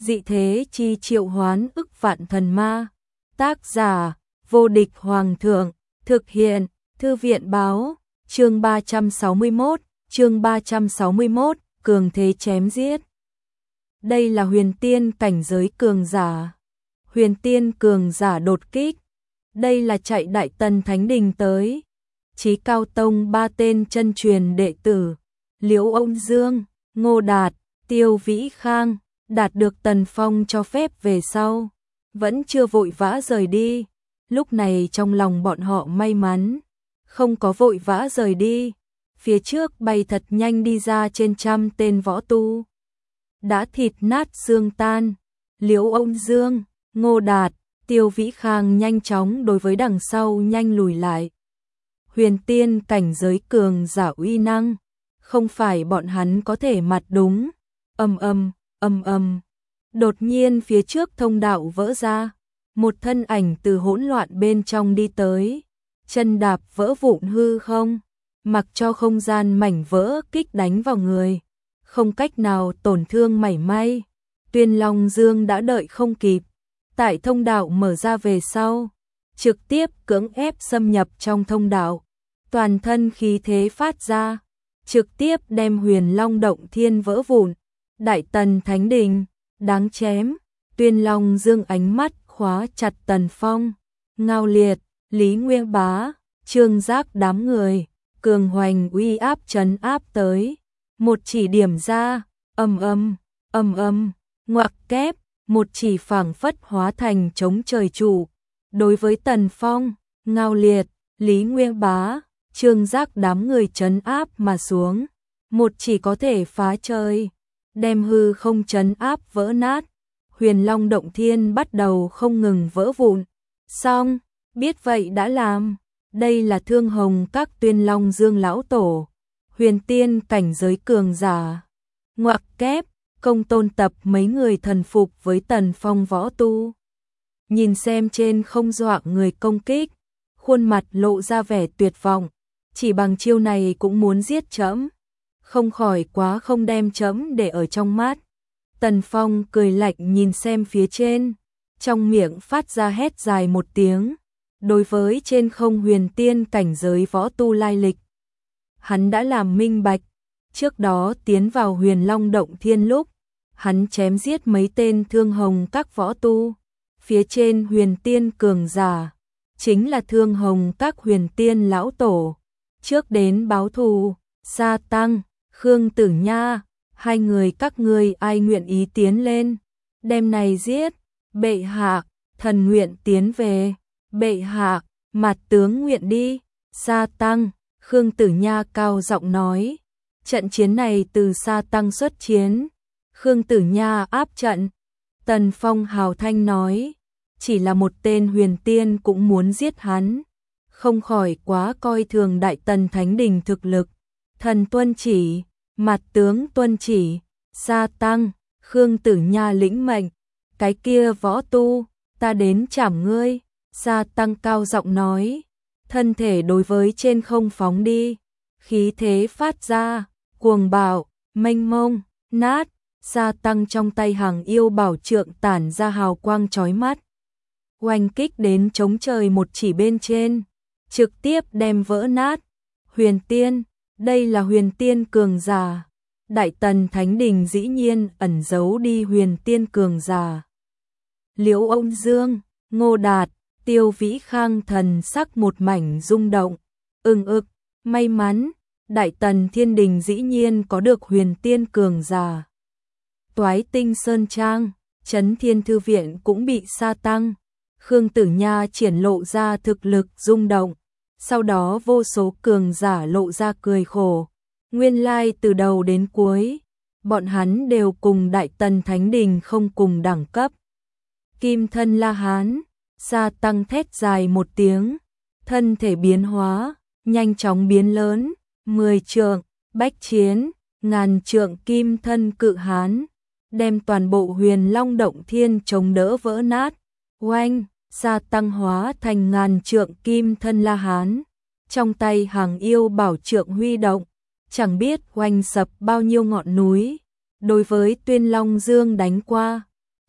dị thế chi triệu hoán ức vạn thần ma. Tác giả, vô địch hoàng thượng, thực hiện, thư viện báo, chương 361, cường thế chém giết. Đây là huyền tiên cảnh giới cường giả. Huyền tiên cường giả đột kích. Đây là chạy Đại Tần Thánh Đình tới. Chí Cao Tông 3 tên chân truyền đệ tử, Liễu Ôn Dương, Ngô Đạt, Tiêu Vĩ Khang, đạt được Tần Phong cho phép về sau, vẫn chưa vội vã rời đi. Lúc này trong lòng bọn họ may mắn, không có vội vã rời đi. Phía trước bay thật nhanh đi ra trên trăm tên võ tu, đã thịt nát xương tan. Liễu Ôn Dương, Ngô Đạt, Tiêu Vĩ Khang nhanh chóng đối với đằng sau nhanh lùi lại. Huyền tiên cảnh giới cường giả uy năng, không phải bọn hắn có thể mặt đúng. Đột nhiên phía trước thông đạo vỡ ra, một thân ảnh từ hỗn loạn bên trong đi tới, chân đạp vỡ vụn hư không, mặc cho không gian mảnh vỡ kích đánh vào người, không cách nào tổn thương mảy may. Tuyên Long Dương đã đợi không kịp, tại thông đạo mở ra về sau, trực tiếp cưỡng ép xâm nhập trong thông đạo, toàn thân khí thế phát ra, trực tiếp đem Huyền Long Động Thiên vỡ vụn. Đại Tần Thánh Đình, đáng chém. Tuyên Long Dương ánh mắt khóa chặt Tần Phong, Ngao Liệt, Lý Nguyên Bá, Trương Giác đám người, cường hoành uy áp trấn áp tới. Một chỉ điểm ra, ngoặc kép, một chỉ phảng phất hóa thành chống trời trụ. Đối với Tần Phong, Ngao Liệt, Lý Nguyên Bá, Trương Giác đám người trấn áp mà xuống. Một chỉ có thể phá trời, đem hư không trấn áp vỡ nát. Huyền Long Động Thiên bắt đầu không ngừng vỡ vụn. Xong, biết vậy đã làm. Đây là Thương Hồng các Tuyên Long Dương lão tổ, huyền tiên cảnh giới cường giả. Ngoặc kép, Công Tôn Tập mấy người thần phục với Tần Phong võ tu. Nhìn xem trên không dọa người công kích, khuôn mặt lộ ra vẻ tuyệt vọng, chỉ bằng chiêu này cũng muốn giết trẫm, không khỏi quá không đem trẫm để ở trong mắt. Tần Phong cười lạnh nhìn xem phía trên, trong miệng phát ra hét dài một tiếng. Đối với trên không huyền tiên cảnh giới võ tu lai lịch, hắn đã làm minh bạch. Trước đó tiến vào Huyền Long Động Thiên lúc, hắn chém giết mấy tên Thương Hồng các võ tu. Phía trên huyền tiên cường giả, chính là Thương Hồng các huyền tiên lão tổ. Trước đến báo thù, Sa Tăng, Khương Tử Nha, hai người các ngươi ai nguyện ý tiến lên, đem này giết. Bệ hạ, thần nguyện tiến về. Bệ hạ, mặt tướng nguyện đi. Sa Tăng, Khương Tử Nha cao giọng nói. Trận chiến này từ Sa Tăng xuất chiến, Khương Tử Nha áp trận. Tần Phong hào thanh nói, chỉ là một tên huyền tiên cũng muốn giết hắn, không khỏi quá coi thường Đại Tần Thánh Đình thực lực. Thần tuân chỉ, mặt tướng tuân chỉ. Sa Tăng, Khương Tử Nha lĩnh mệnh. Cái kia võ tu, ta đến trảm ngươi. Sa Tăng cao giọng nói, thân thể đối với trên không phóng đi, khí thế phát ra, cuồng bạo, mênh mông, nát. Sa Tăng trong tay hàng yêu bảo trượng tản ra hào quang chói mắt, oanh kích đến chống trời một chỉ bên trên, trực tiếp đem vỡ nát. Huyền tiên, đây là huyền tiên cường giả. Đại Tần Thánh Đình dĩ nhiên ẩn giấu đi huyền tiên cường giả. Liễu Ôn Dương, Ngô Đạt, Tiêu Vĩ Khang thần sắc một mảnh rung động. May mắn, Đại Tần Thiên Đình dĩ nhiên có được huyền tiên cường giả. Toái Tinh Sơn Trang, Trấn Thiên Thư Viện cũng bị Sa Tăng, Khương Tử Nha triển lộ ra thực lực rung động. Sau đó vô số cường giả lộ ra cười khổ. Nguyên lai từ đầu đến cuối, bọn hắn đều cùng Đại Tần Thánh Đình không cùng đẳng cấp. Kim thân La Hán, Sa Tăng thét dài một tiếng, thân thể biến hóa, nhanh chóng biến lớn, 10 trượng, bách chiến, ngàn trượng kim thân cự hán, đem toàn bộ Huyền Long Động Thiên chống đỡ vỡ nát. Oanh, Sa Tăng hóa thành ngàn trượng kim thân La Hán, trong tay hàng yêu bảo trượng huy động, chẳng biết oanh sập bao nhiêu ngọn núi. Đối với Tuyên Long Dương đánh qua,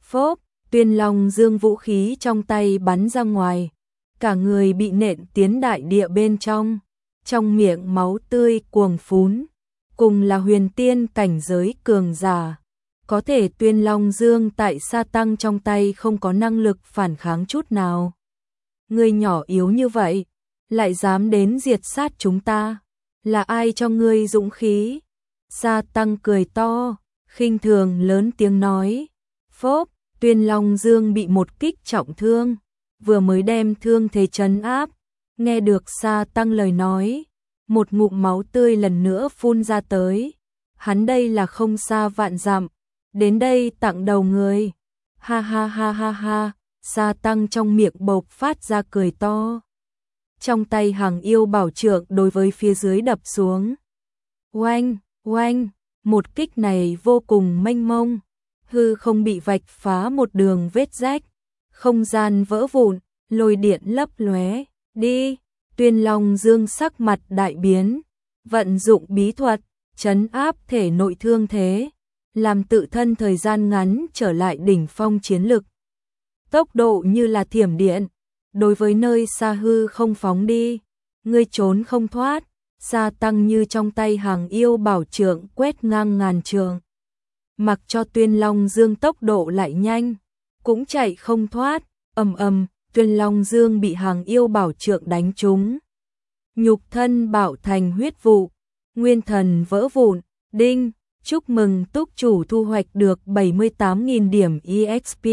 Phốp, Tuyên Long Dương vũ khí trong tay bắn ra ngoài, cả người bị nện tiến đại địa bên trong miệng máu tươi cuồng phún, cùng là huyền tiên cảnh giới cường giả. Có thể Tuyên Long Dương tại Sa Tăng trong tay không có năng lực phản kháng chút nào. Ngươi nhỏ yếu như vậy, lại dám đến diệt sát chúng ta, là ai cho ngươi dũng khí? Sa Tăng cười to, khinh thường lớn tiếng nói. Phốp, Tuyên Long Dương bị một kích trọng thương, vừa mới đem thương thế trấn áp, nghe được Sa Tăng lời nói, một ngụm máu tươi lần nữa phun ra tới. Hắn đây là không xa vạn dặm, đến đây tặng đầu người. Ha ha ha ha ha, Sa Tăng trong miệng bộc phát ra cười to. Trong tay Hàng Yêu Bảo Trượng đối với phía dưới đập xuống. Oanh, oanh, một kích này vô cùng mênh mông, hư không bị vạch phá một đường vết rách, không gian vỡ vụn, lôi điện lấp lóe. Đi, Tuyên Long Dương sắc mặt đại biến, vận dụng bí thuật, trấn áp thể nội thương thế, làm tự thân thời gian ngắn trở lại đỉnh phong chiến lực. Tốc độ như là thiểm điện, đối với nơi xa hư không phóng đi, ngươi trốn không thoát. Sa Tăng như trong tay Hàng Yêu Bảo Trượng quét ngang ngàn trường. Mặc cho Tuyên Long Dương tốc độ lại nhanh, cũng chạy không thoát. Ầm ầm, Tuyên Long Dương bị Hàng Yêu Bảo Trượng đánh trúng, nhục thân bạo thành huyết vụ, nguyên thần vỡ vụn. Đinh, chúc mừng túc chủ thu hoạch được 78.000 điểm EXP.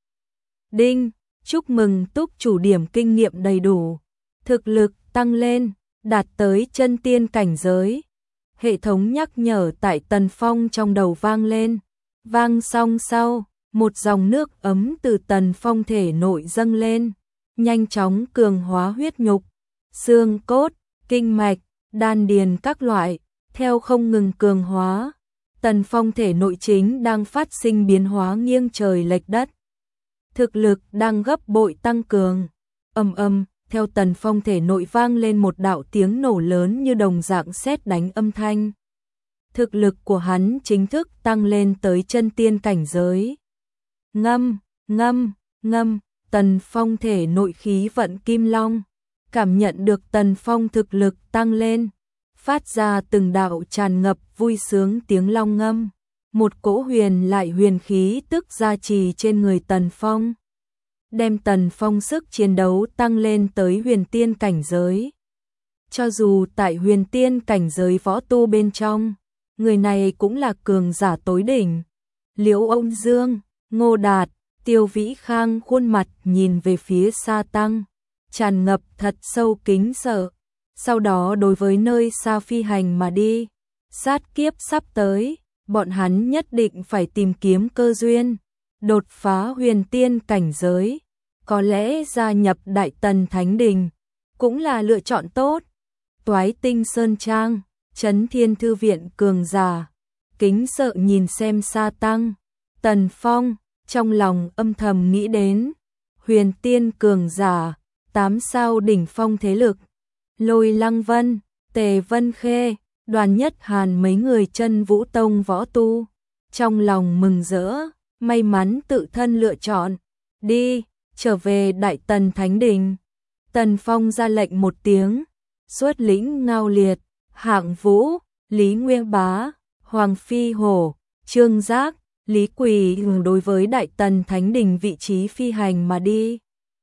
Đinh, chúc mừng túc chủ điểm kinh nghiệm đầy đủ, thực lực tăng lên, đạt tới chân tiên cảnh giới. Hệ thống nhắc nhở tại Tần Phong trong đầu vang lên. Vang xong sau, một dòng nước ấm từ Tần Phong thể nội dâng lên, nhanh chóng cường hóa huyết nhục, xương cốt, kinh mạch, đan điền các loại, theo không ngừng cường hóa. Tần Phong thể nội chính đang phát sinh biến hóa nghiêng trời lệch đất. Thực lực đang gấp bội tăng cường. Ầm ầm, theo Tần Phong thể nội vang lên một đạo tiếng nổ lớn như đồng dạng sét đánh âm thanh. Thực lực của hắn chính thức tăng lên tới chân tiên cảnh giới. Ngâm, ngâm, ngâm, Tần Phong thể nội khí vận kim long, cảm nhận được Tần Phong thực lực tăng lên, phát ra từng đạo tràn ngập vui sướng tiếng long ngâm. Một cỗ huyền lại huyền khí tức gia trì trên người Tần Phong, đem Tần Phong sức chiến đấu tăng lên tới huyền tiên cảnh giới. Cho dù tại huyền tiên cảnh giới võ tu bên trong, người này cũng là cường giả tối đỉnh. Liễu Ôn Dương, Ngô Đạt, Tiêu Vĩ Khang khuôn mặt nhìn về phía Sa Tăng, tràn ngập thật sâu kính sợ. Sau đó đối với nơi xa phi hành mà đi. Sát kiếp sắp tới, bọn hắn nhất định phải tìm kiếm cơ duyên, đột phá huyền tiên cảnh giới. Có lẽ gia nhập Đại Tần Thánh Đình cũng là lựa chọn tốt. Toái Tinh Sơn Trang, Chấn Thiên Thư Viện cường giả, kính sợ nhìn xem Sa Tăng. Tần Phong, trong lòng âm thầm nghĩ đến, huyền tiên cường giả, 8 sao đỉnh phong thế lực. Lôi Lăng Vân, Tề Vân Khê, Đoàn Nhất Hàn mấy người Chân Vũ Tông võ tu. Trong lòng mừng rỡ, may mắn tự thân lựa chọn. Đi, trở về Đại Tần Thánh Đình. Tần Phong ra lệnh một tiếng, xuất lĩnh Ngao Liệt, Hạng Vũ, Lý Nguyên Bá, Hoàng Phi Hổ, Trương Giác, Lý Quỳ đối với Đại Tần Thánh Đình vị trí phi hành mà đi.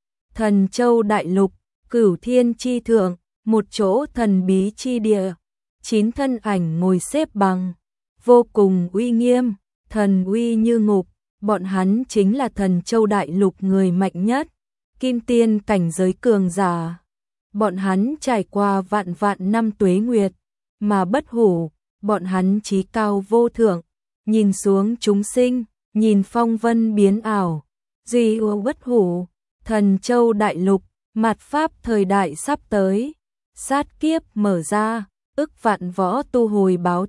Thần Châu Đại Lục, Cửu Thiên Chi Thượng, một chỗ thần bí chi địa, 9 thân ảnh ngồi xếp bằng, vô cùng uy nghiêm, thần uy như ngục. Bọn hắn chính là Thần Châu Đại Lục người mạnh nhất, kim tiên cảnh giới cường giả. Bọn hắn trải qua vạn vạn năm tuế nguyệt, mà bất hủ, bọn hắn chí cao vô thượng, nhìn xuống chúng sinh, nhìn phong vân biến ảo, duy ưu bất hủ. Thần Châu Đại Lục, mạt pháp thời đại sắp tới, sát kiếp mở ra, ức vạn võ tu hồi báo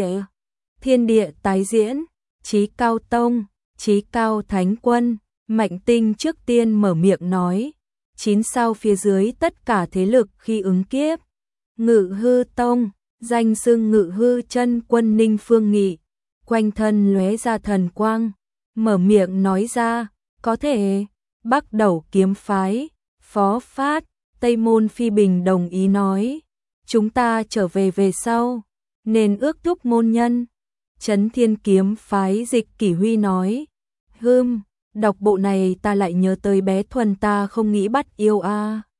thiên địa tái diễn. Chí Cao Tông, Chí Cao Thánh Quân, Mạnh Tinh trước tiên mở miệng nói, 9 sao phía dưới tất cả thế lực khi ứng kiếp. Ngự Hư Tông, danh xưng Ngự Hư Chân Quân Ninh Phương Nghị, quanh thân lóe ra thần quang, mở miệng nói ra, có thể. Bắc Đẩu kiếm phái, Phó Phát, Tây Môn Phi Bình đồng ý nói, chúng ta trở về sau, nên ước thúc môn nhân. Trấn Thiên kiếm phái Dịch Kỷ Huy nói, đọc bộ này ta lại nhớ tới bé Thuần ta không nghĩ bắt yêu a.